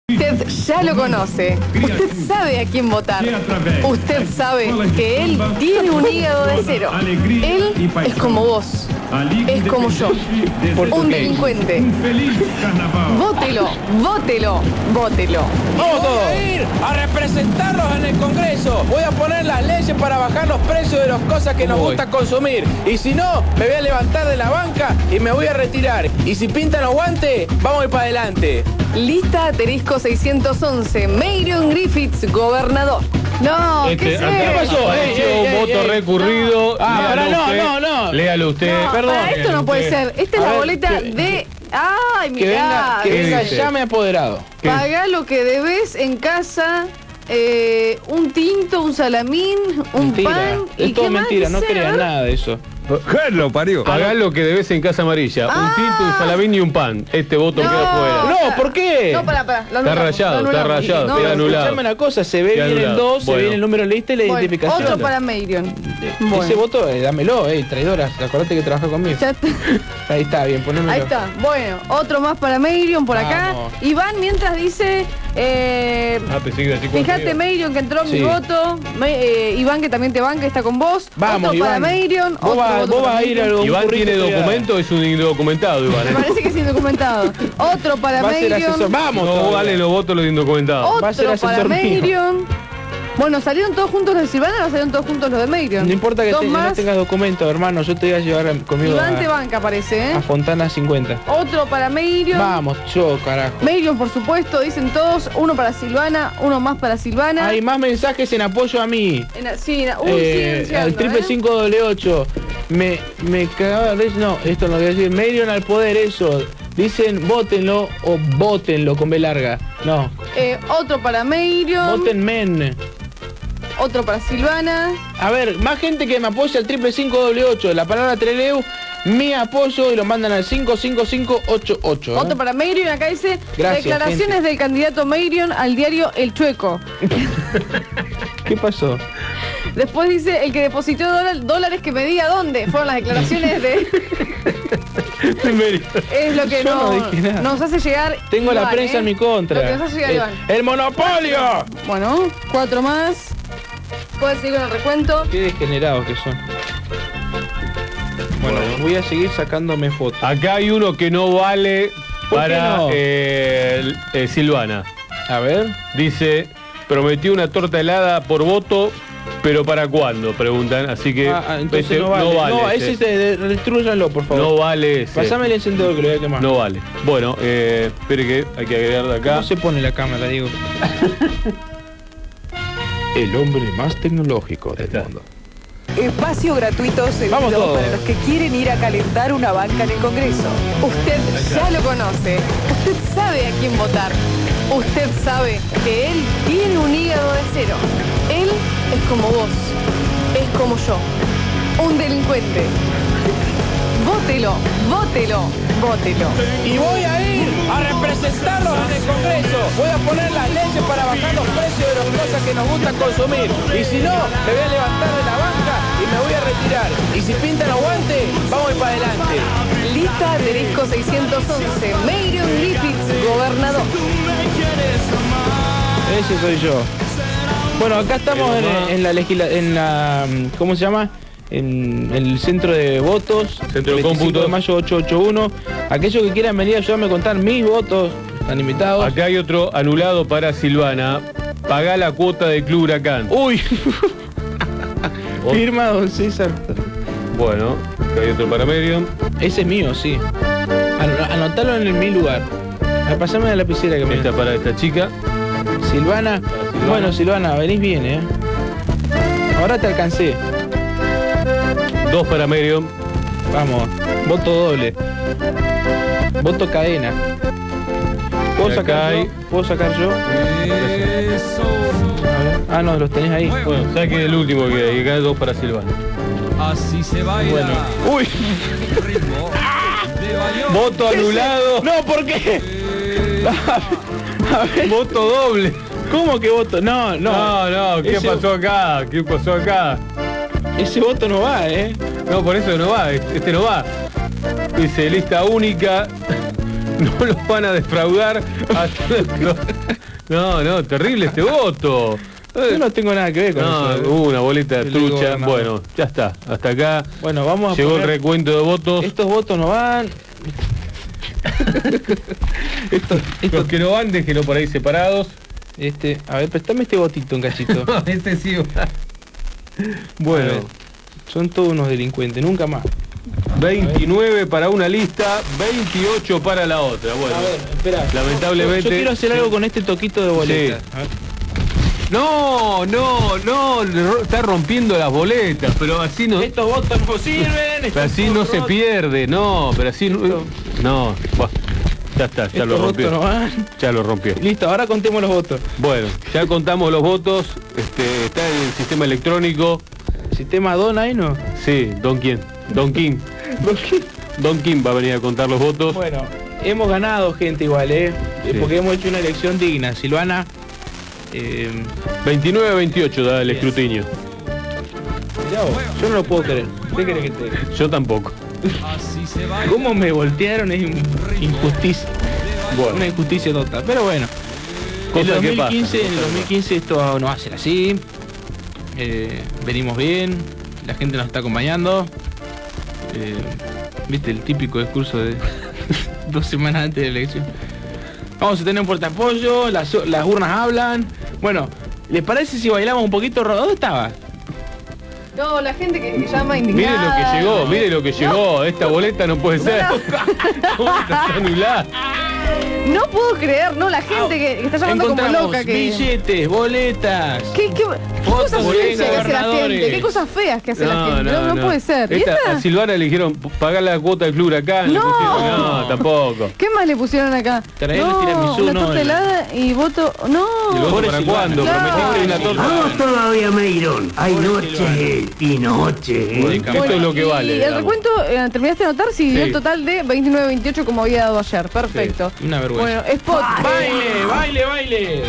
Usted ya lo conoce. Usted sabe a quién votar. Usted sabe que él tiene un hígado de acero. Él es como vos. Es como yo. Un delincuente. Vótelo, vótelo, vótelo. Vamos todos a ir a representarlos en el Congreso. Voy a poner las leyes para bajar los precios de las cosas que nos gusta consumir. Y si no, me voy a levantar de la banca y me voy a retirar. Y si pintan los guantes, vamos a ir para adelante. Lista asterisco 611. Marion Griffiths, gobernador. No, ¿qué ¿Qué pasó? Un voto recurrido. No. Léalo usted. No, Perdón. para esto no puede ser. Esta es la boleta de... Ay, mirá. Que venga, dice? llame apoderado. Pagá lo que debes en casa. Un tinto, un salamín, un Mentira. pan. Es todo mentira, no crean crean nada de eso. Lo parió. Pagá lo que debes en Casa Amarilla. Un tinto, un salamín y un pan. Este voto queda fuera. No, ¿por qué? No, pará. Está rayado, No, queda anulado. Escuchame una cosa, se ve Queda bien el anulado. 2, se ve bien el número de lista y la Bueno, identificación. otro para Marion. Ese voto, dámelo, traidora. Acordate que trabaja conmigo. Ya está. Ahí está, bien, ponémelo. Ahí está. Bueno, otro más para Marion por acá. Vamos. Iván mientras dice... Pensé que así fíjate, Marion, que entró mi voto. Iván, que también te banca, está con vos. Vamos, otro Iván. para Marion. Vos vas a ir a algún Iván currículum tiene que documento, es un indocumentado, Iván. Me parece que es indocumentado. Otro para va a ser asesor. Marion. Vamos, No todavía. vale los votos los indocumentados. Va a ser Otro para asesor mío. Marion. Bueno, ¿salieron todos juntos los de Silvana o salieron todos juntos los de Marion? No importa que Dos no más. tengas documento, hermano. Yo te voy a llevar conmigo Iván te banca, parece, a Fontana 50. Otro para Marion. Vamos, yo, carajo. Marion, por supuesto, dicen todos. Uno para Silvana, uno más para Silvana. Hay más mensajes en apoyo a mí. Siguen llegando, Al triple 5W8. Me cagaba de... No, esto no lo voy a decir. Marion al poder, eso. Dicen vótenlo o vótenlo con B larga. No. Otro para Marion. Voten men. Otro para Silvana. A ver, más gente que me apoya al triple 5W8. La palabra Treleu, mi apoyo y lo mandan al 55588. Otro para Marion. Acá dice Gracias, declaraciones gente. del candidato Marion al diario El Chueco. ¿Qué pasó? Después dice el que depositó dólares que me diga dónde. Fueron las declaraciones de... Es lo que Yo no dije nada. nos hace llegar Tengo Iván, la prensa en mi contra. Lo que nos hace llegar Iván. ¡El monopolio! Bueno, 4 más. Puedes seguir con el recuento. Qué degenerados que son. Bueno, voy a seguir sacándome fotos. Acá hay uno que no vale ¿Por qué para no? Silvana. A ver. Dice, prometió una torta helada por voto, pero ¿para cuándo? Preguntan, así que entonces ese no vale. No, ese. ese destrúyanlo, por favor. No vale ese. Pasame el encendedor que lo voy a quemar. No vale. Bueno, espere que hay que agregar de acá. ¿Cómo se pone la cámara, digo? El hombre más tecnológico del mundo. Espacio gratuito Vamos servido todos. para los que quieren ir a calentar una banca en el Congreso. Usted ya lo conoce. Usted sabe a quién votar. Usted sabe que él tiene un hígado de acero. Él es como vos. Es como yo. Un delincuente. Vótelo, vótelo, vótelo. Y voy a ir a representarlos en el Congreso. Voy a poner las leyes para bajar los precios de las cosas que nos gusta consumir. Y si no, me voy a levantar de la banca y me voy a retirar. Y si pintan los guantes, vamos a ir para adelante. Lista asterisco 611. Marion Griffiths, gobernador. Ese soy yo. Bueno, acá estamos en la ¿cómo se llama? En el centro de votos, Centro de 25 cómputos. de mayo 881. Aquellos que quieran venir a ayudarme a contar mis votos, están invitados. Acá hay otro anulado para Silvana. Pagá la cuota del Club Huracán. Uy. Firma don César. Bueno, acá hay otro para Marion. Ese es mío, sí. Anotalo en mi lugar. Pasame la lapicera que me Esta para esta chica. Silvana. Bueno, Silvana, venís bien, Ahora te alcancé. 2 para Marion. Vamos, voto doble. Voto cadena. ¿Puedo Acá sacar hay- yo? ¿Puedo sacar yo? A ver. Ah, no, los tenés ahí. Bueno, saque el último que hay. Acá hay 2 para Silvana. Así se baila. Bueno. Uy. Ritmo de Bayón. Voto anulado. No, ¿por qué? A ver. Voto doble. ¿Cómo que voto? No. No, ¿qué Ese- pasó acá? ¿Qué pasó acá? Ese voto no va, No, por eso no va, este no va. Dice lista única. No los van a defraudar. No, terrible este voto. Yo no tengo nada que ver con eso. Una boleta El trucha. gobernador. Bueno, ya está. Hasta acá. Bueno, vamos a llegó poner... el recuento de votos. Estos votos no van. Los que no van, déjenlo por ahí separados. A ver, préstame este votito, un cachito. Ese sí va. Bueno, son todos unos delincuentes, nunca más. 29 para una lista, 28 para la otra. Bueno, a ver, espera. lamentablemente. Yo quiero hacer algo con este toquito de boleta. Sí. No, está rompiendo las boletas, pero así no. Estos votos no sirven. Pero así no se pierde, no, pero así no. Bueno, ya está, ya lo rompió. No van. Ya lo rompió. Listo, ahora contemos los votos. Bueno, ya contamos los votos, está en el sistema electrónico. ¿Sistema Don ahí no? Sí, Don King. Don King va a venir a contar los votos. Bueno, hemos ganado, gente, igual, Sí. porque hemos hecho una elección digna. Silvana, 29-28 da el Bien. escrutinio. mirá vos, yo no lo puedo creer. ¿Qué querés que te diga? Yo tampoco. Así se va. ¿Cómo me voltearon? Es injusticia. Bueno, Una injusticia total. Pero bueno, en el cosa que pasa. 2015 esto no va a ser así. Venimos bien, la gente nos está acompañando. Viste el típico discurso de 2 semanas antes de la elección. Vamos a tener un fuerte apoyo, las urnas hablan. Bueno, ¿les parece si bailamos un poquito? ¿Dónde estaba? No, la gente que llama mire indignada. mire lo que llegó. Esta boleta no puede ser. Está anulada. No puedo creer, no, la gente que está llamando como Encontramos loca que... billetes, boletas. ¿Qué Fotos cosas de sucias que hace la gobernadores. gente? ¿Qué cosas feas que hace la gente? No puede ser. ¿Y esta? A Silvana le dijeron pagar la cuota del club Huracán. No. Le pusieron, no, tampoco. ¿Qué más le pusieron acá? Traer el tiramisú, una no, torta helada y voto... ¿Y No. luego Pobre para Silvana. cuándo? Claro. Prometiste una torta. Vamos todavía, Meirón. Hay Pobre noches Silvana. y noches. Bueno, esto es lo que vale. Y el digamos. recuento, terminaste de anotar si dio Sí. el total de 29-28 como había dado ayer. Perfecto. Una vergüenza. Bueno, spot. Baile.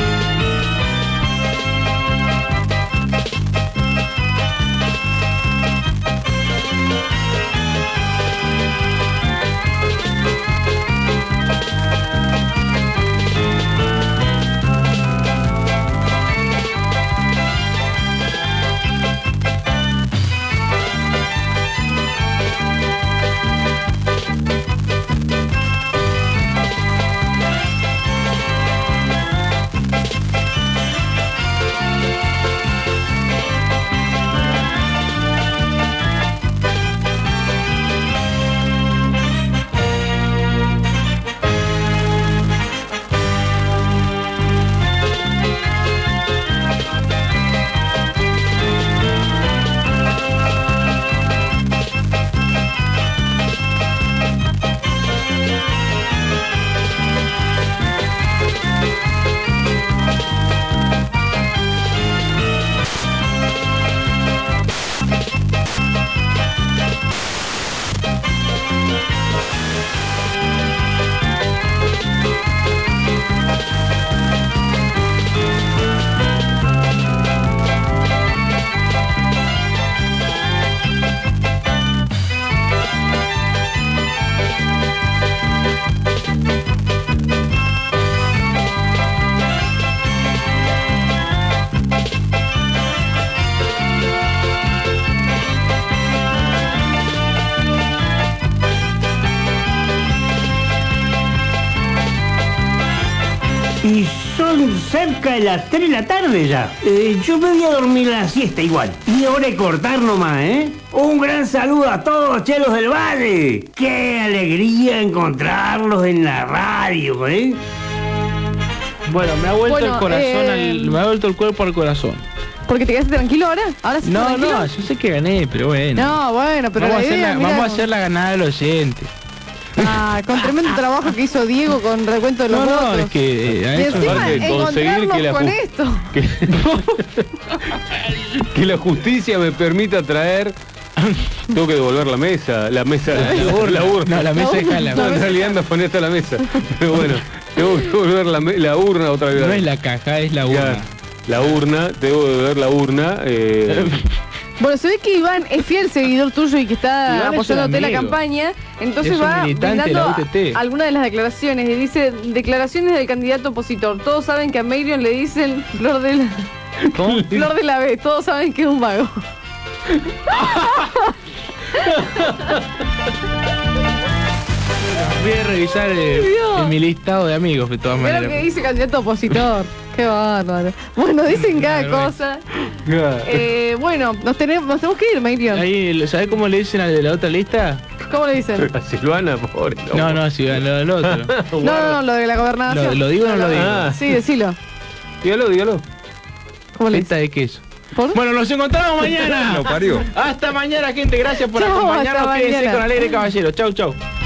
Y son cerca de las 3 de la tarde ya. Yo me voy a dormir la siesta igual. Y hora de cortar nomás, ¿eh? Un gran saludo a todos los chelos del Valle. ¡Qué alegría encontrarlos en la radio, eh! Bueno, me ha vuelto Bueno, el corazón me ha vuelto el cuerpo al corazón. ¿Porque te quedaste tranquilo ahora? ¿Ahora sí estás tranquilo? No, yo sé que gané, pero bueno. No, bueno, pero vamos, la idea, mirá, vamos a hacer la ganada del oyente. con tremendo trabajo que hizo Diego con recuento de los votos. No, es que Y encima aparte, conseguir que encontrarnos con esto. que la justicia me permita traer. Tengo que devolver la mesa, la urna. No, la mesa es jala. No, en realidad me ponía hasta la mesa. Pero bueno, tengo que devolver la urna otra vez. No es la caja, es la urna. La urna, debo de ver la urna. Bueno, se ve que Iván es fiel seguidor tuyo y que está Iván es apoyándote un la amigo. campaña. Entonces Es un va militante de la brindando UTT. algunas de las declaraciones. Y dice, declaraciones del candidato opositor. Todos saben que a Meirion le dicen flor de la... ¿Cómo? Flor de la B. Todos saben que es un vago. Voy a revisar Dios. mi listado de amigos de todas Mira maneras. lo que dice candidato opositor. Qué bárbaro. Bueno, dicen cada Claro, cosa. Bueno, nos tenemos que ir, Meirion. Ahí, ¿sabés cómo le dicen al de la otra lista? ¿Cómo le dicen? A Silvana, pobre. No, sí, al otro. No, lo de la gobernación. ¿Lo digo o no lo digo? Ah. Sí, decilo. Dígalo. ¿Cómo le Feta dicen? de queso. ¿Por? Bueno, nos encontramos mañana. Lo parió. Hasta mañana, gente. Gracias por Chau, acompañarnos. hasta Quédense mañana. con Alegre Caballero. Chau.